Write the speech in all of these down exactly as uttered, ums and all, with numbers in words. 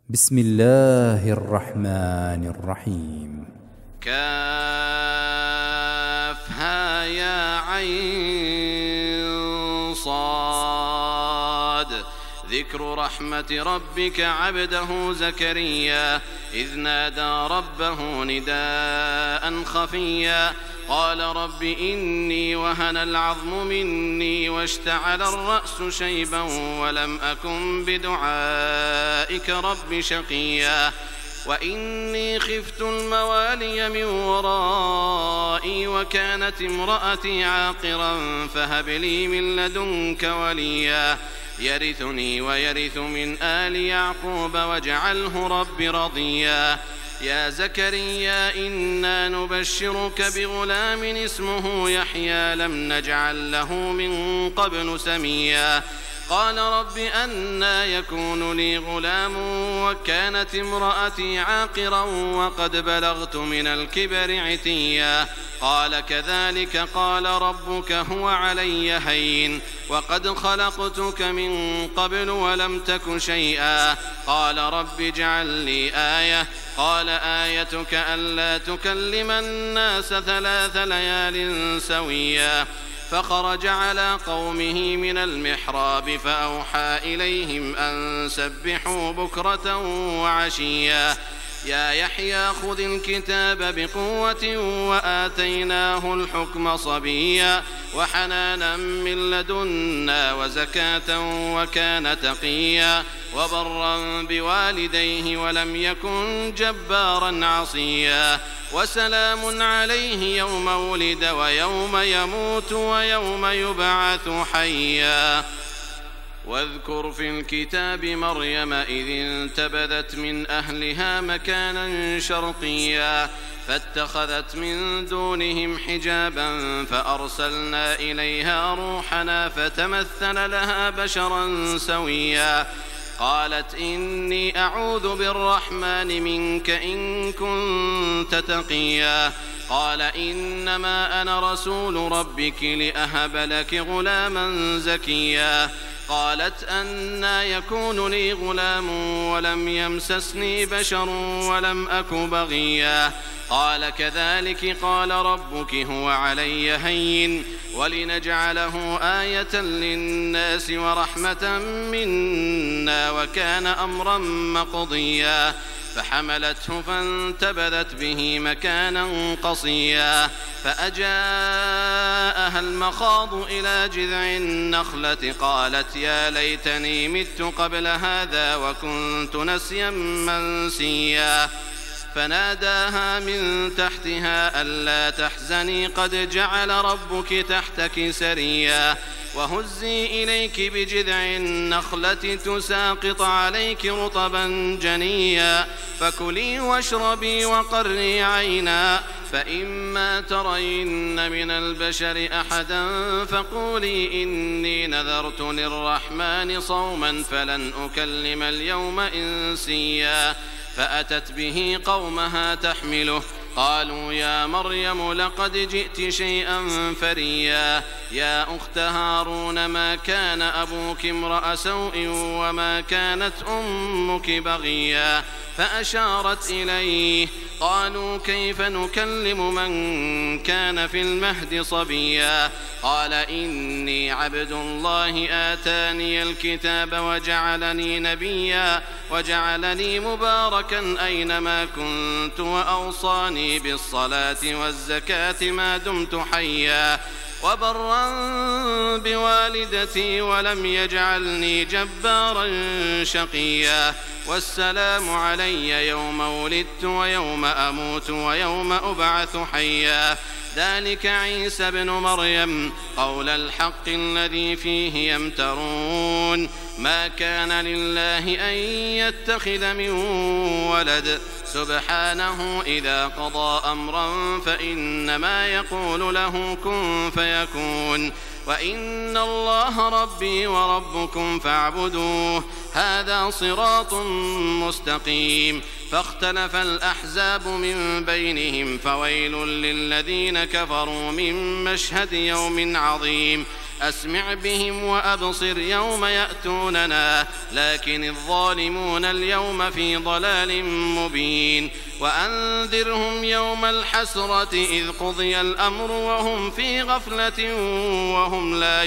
بسم الله الرحمن الرحيم. كافها يا عين صاد. ذكر رحمة ربك عبده زكريا إذ نادى ربه نداء خفيا قال رب إني وهن العظم مني واشتعل الرأس شيبا ولم أكن بدعائك رب شقيا وإني خفت الموالي من ورائي وكانت امرأتي عاقرا فهب لي من لدنك وليا يرثني ويرث من آل يعقوب واجعله رب رضيا يا زكريا إنا نبشرك بغلام اسمه يحيى لم نجعل له من قبل سميا قال رب أنى يكون لي غلام وكانت امرأتي عاقرا وقد بلغت من الكبر عتيا قال كذلك قال ربك هو علي هين وقد خلقتك من قبل ولم تك شيئا قال رب اجعل لي آية قال آيتك ألا تكلم الناس ثلاث ليال سويا فخرج على قومه من المحراب فأوحى إليهم أن سبحوا بكرة وعشيا يا يحيى خذ الكتاب بقوة وآتيناه الحكم صبيا وحنانا من لدنا وزكاة وكان تقيا وبرا بوالديه ولم يكن جبارا عصيا وسلام عليه يوم ولد ويوم يموت ويوم يبعث حيا واذكر في الكتاب مريم إذ انتبذت من أهلها مكانا شرقيا فاتخذت من دونهم حجابا فأرسلنا إليها روحنا فتمثل لها بشرا سويا قالت إني أعوذ بالرحمن منك إن كنت تقيا قال إنما أنا رسول ربك لأهب لك غلاما زكيا قالت أنى يكون لي غلام ولم يمسسني بشر ولم أك بغيا قال كذلك قال ربك هو علي هين ولنجعله آية للناس ورحمة منا وكان أمرا مقضيا فحملته فانتبذت به مكانا قصيا فأجاءها المخاض إلى جذع النخلة قالت يا ليتني مت قبل هذا وكنت نسيا منسيا فناداها من تحتها ألا تحزني قد جعل ربك تحتك سريا وهزي إليك بجذع النخلة تساقط عليك رطبا جنيا فكلي واشربي وقري عينا فإما ترين من البشر أحدا فقولي إني نذرت للرحمن صوما فلن أكلم اليوم إنسيا فأتت به قومها تحمله قالوا يا مريم لقد جئت شيئا فريا يا أخت هارون ما كان أبوك امرأ سوء وما كانت أمك بغيا فأشارت إليه قالوا كيف نكلم من كان في المهد صبيا قال إني عبد الله آتاني الكتاب وجعلني نبيا وجعلني مباركا أينما كنت وأوصاني بالصلاة والزكاة ما دمت حيا وبرا بوالدتي ولم يجعلني جبارا شقيا والسلام علي يوم ولدت ويوم أموت ويوم أبعث حيا ذلك عيسى ابن مريم قول الحق الذي فيه يمترون ما كان لله أن يتخذ من ولد سبحانه إذا قضى أمرا فإنما يقول له كن فيكون وإن الله ربي وربكم فاعبدوه هذا صراط مستقيم فاختلف الأحزاب من بينهم فويل للذين كفروا من مشهد يوم عظيم أسمع بهم وأبصر يوم يأتوننا لكن الظالمون اليوم في ضلال مبين وأنذرهم يوم الحسرة إذ قضي الأمر وهم في غفلة وهم لا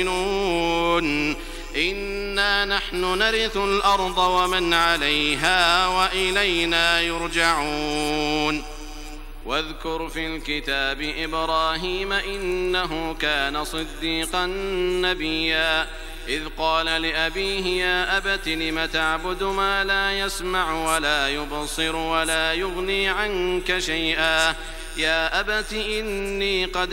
يؤمنون إنا نحن نرث الأرض ومن عليها وإلينا يرجعون واذكر في الكتاب إبراهيم إنه كان صديقا نبيا إذ قال لأبيه يا أبت لم تعبد ما لا يسمع ولا يبصر ولا يغني عنك شيئا يا أبت إني قد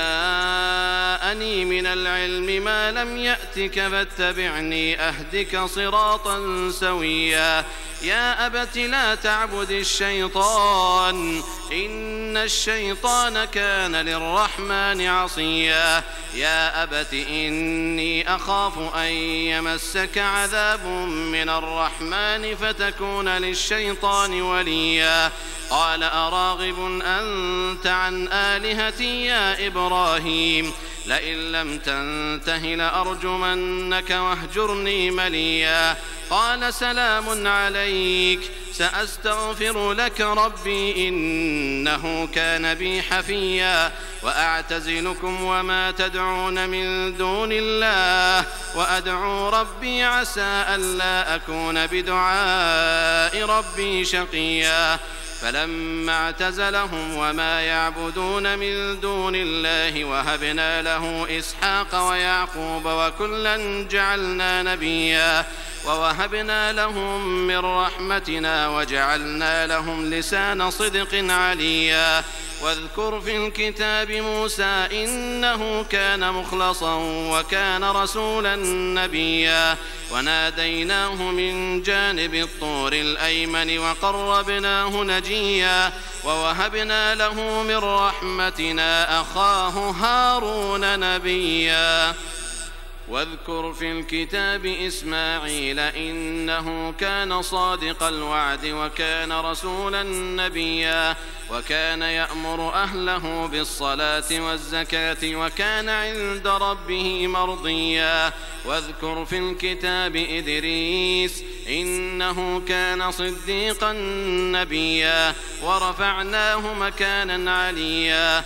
جاءني من العلم ما لم يأتك فاتبعني أهدك صراطا سويا يا أبت لا تعبد الشيطان إن الشيطان كان للرحمن عصيا يا أبت إني أخاف أن يمسك عذاب من الرحمن فتكون للشيطان وليا قال أراغب أنت عن آلهتي يا إبراهيم لئن لم تنته لأرجمنك واهجرني مليا قال سلام عليك سأستغفر لك ربي إنه كان بي حفيا وأعتزلكم وما تدعون من دون الله وأدعو ربي عسى ألا أكون بدعاء ربي شقيا فلما اعتزلهم وما يعبدون من دون الله وهبنا له إسحاق ويعقوب وكلا جعلنا نبيا ووهبنا لهم من رحمتنا وجعلنا لهم لسان صدق عليا واذكر في الكتاب موسى إنه كان مخلصا وكان رسولا نبيا وناديناه من جانب الطور الأيمن وقربناه نجيا ووهبنا له من رحمتنا أخاه هارون نبيا واذكر في الكتاب إسماعيل إنه كان صادق الوعد وكان رسولا نبيا وكان يأمر أهله بالصلاة والزكاة وكان عند ربه مرضيا واذكر في الكتاب إدريس إنه كان صديقا نبيا ورفعناه مكانا عليا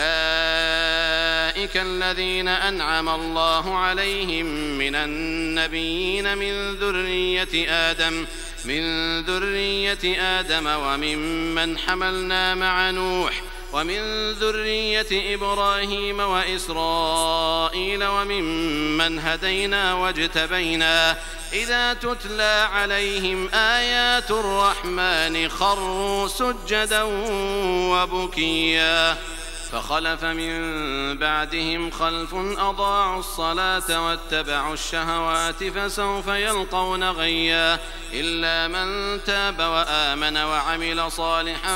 أولئك الذين أنعم الله عليهم من النبيين من ذرية آدم من ذرية آدم وممن حملنا مع نوح ومن ذرية إبراهيم وإسرائيل وممن هدينا واجتبينا إذا تتلى عليهم آيات الرحمن خروا سجدا وبكيا فخلف من بعدهم خلف أضاعوا الصلاة واتبعوا الشهوات فسوف يلقون غيا إلا من تاب وآمن وعمل صالحا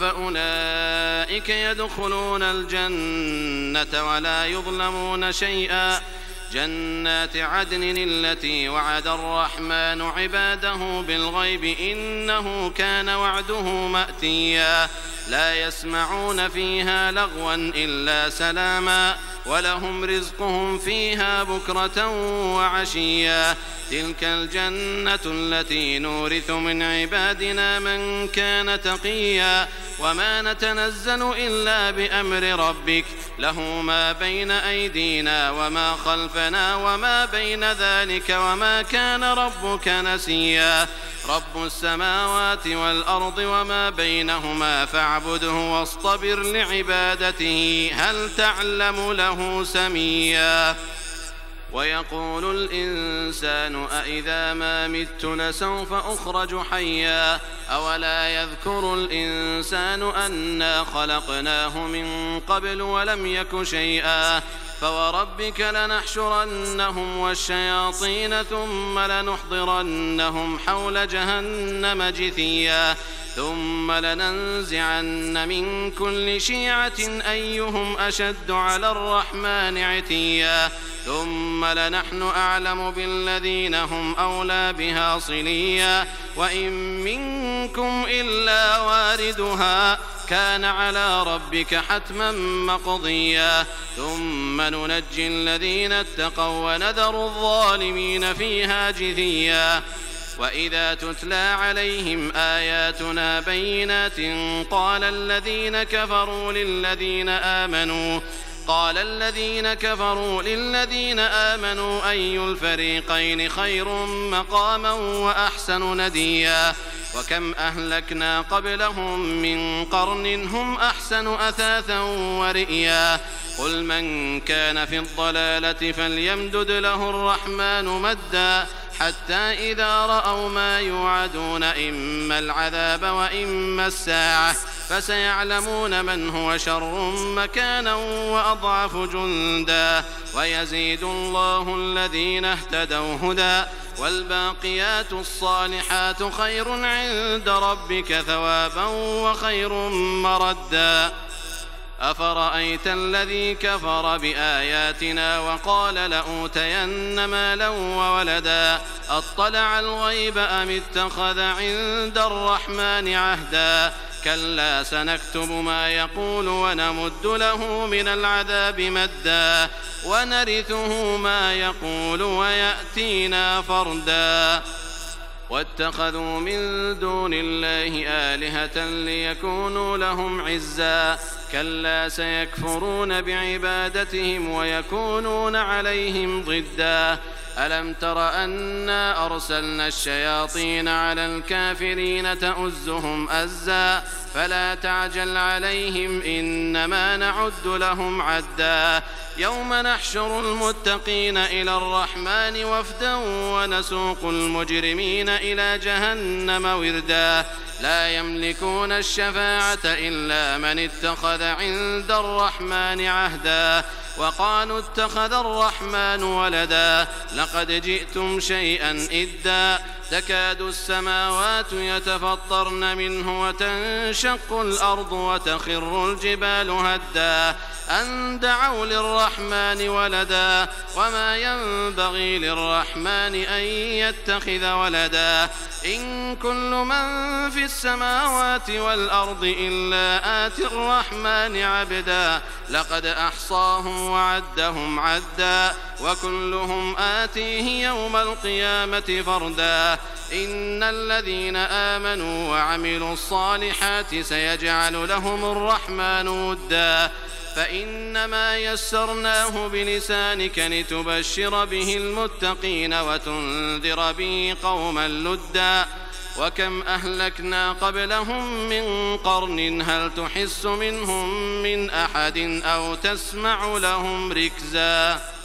فأولئك يدخلون الجنة ولا يظلمون شيئا جنات عدن التي وعد الرحمن عباده بالغيب إنه كان وعده مأتيا لا يسمعون فيها لغوا إلا سلاما ولهم رزقهم فيها بكرة وعشيا تلك الجنة التي نورث من عبادنا من كان تقيا وما نتنزل إلا بأمر ربك له ما بين أيدينا وما خلفنا وما بين ذلك وما كان ربك نسيا رب السماوات والأرض وما بينهما فاعبده واصطبر لعبادته هل تعلم له سميا ويقول الإنسان أإذا ما مت لسوف أخرج حيا أولا يذكر الإنسان أنا خلقناه من قبل ولم يك شيئا فوربك لنحشرنهم والشياطين ثم لنحضرنهم حول جهنم جثيا ثم لننزعن من كل شيعة أيهم أشد على الرحمن عتيا ثم لنحن أعلم بالذين هم أولى بها صليا وإن منكم إلا واردها كان على ربك حتما مقضيا ثم ننجي الذين اتقوا ونذر الظالمين فيها جثيا وإذا تتلى عليهم آياتنا بينات قال الذين كفروا للذين آمنوا قال الذين كفروا للذين آمنوا أي الفريقين خير مقاما وأحسن نديا وكم أهلكنا قبلهم من قرن هم أحسن أثاثا ورئيا قل من كان في الضلالة فليمدد له الرحمن مدا حتى إذا رأوا ما يوعدون إما العذاب وإما الساعة فسيعلمون من هو شر مكانا وأضعف جندا ويزيد الله الذين اهتدوا هدى والباقيات الصالحات خير عند ربك ثوابا وخير مردا أفرأيت الذي كفر بآياتنا وقال لأوتين مالا وولدا أطلع الغيب أم اتخذ عند الرحمن عهدا كلا سنكتب ما يقول ونمد له من العذاب مدا ونرثه ما يقول ويأتينا فردا واتخذوا من دون الله آلهة ليكونوا لهم عزا كلا سيكفرون بعبادتهم ويكونون عليهم ضدا ألم تر أنا أرسلنا الشياطين على الكافرين تؤزهم أزا فلا تعجل عليهم إنما نعد لهم عدا يوم نحشر المتقين إلى الرحمن وفدا ونسوق المجرمين إلى جهنم وردا لا يملكون الشفاعة إلا من اتخذ عند الرحمن عهدا وقالوا اتخذ الرحمن ولدا لقد جئتم شيئا إدا تكاد السماوات يتفطرن منه وتنشق الأرض وتخر الجبال هدا أن دعوا للرحمن ولدا وما ينبغي للرحمن أن يتخذ ولدا إن كل من في السماوات والأرض إلا آتي الرحمن عبدا لقد أحصاهم وعدهم عدا وكلهم آتيه يوم القيامة فردا إن الذين آمنوا وعملوا الصالحات سيجعل لهم الرحمن ودا فإنما يسرناه بلسانك لتبشر به المتقين وتنذر به قوما لدا وكم أهلكنا قبلهم من قرن هل تحس منهم من أحد أو تسمع لهم ركزا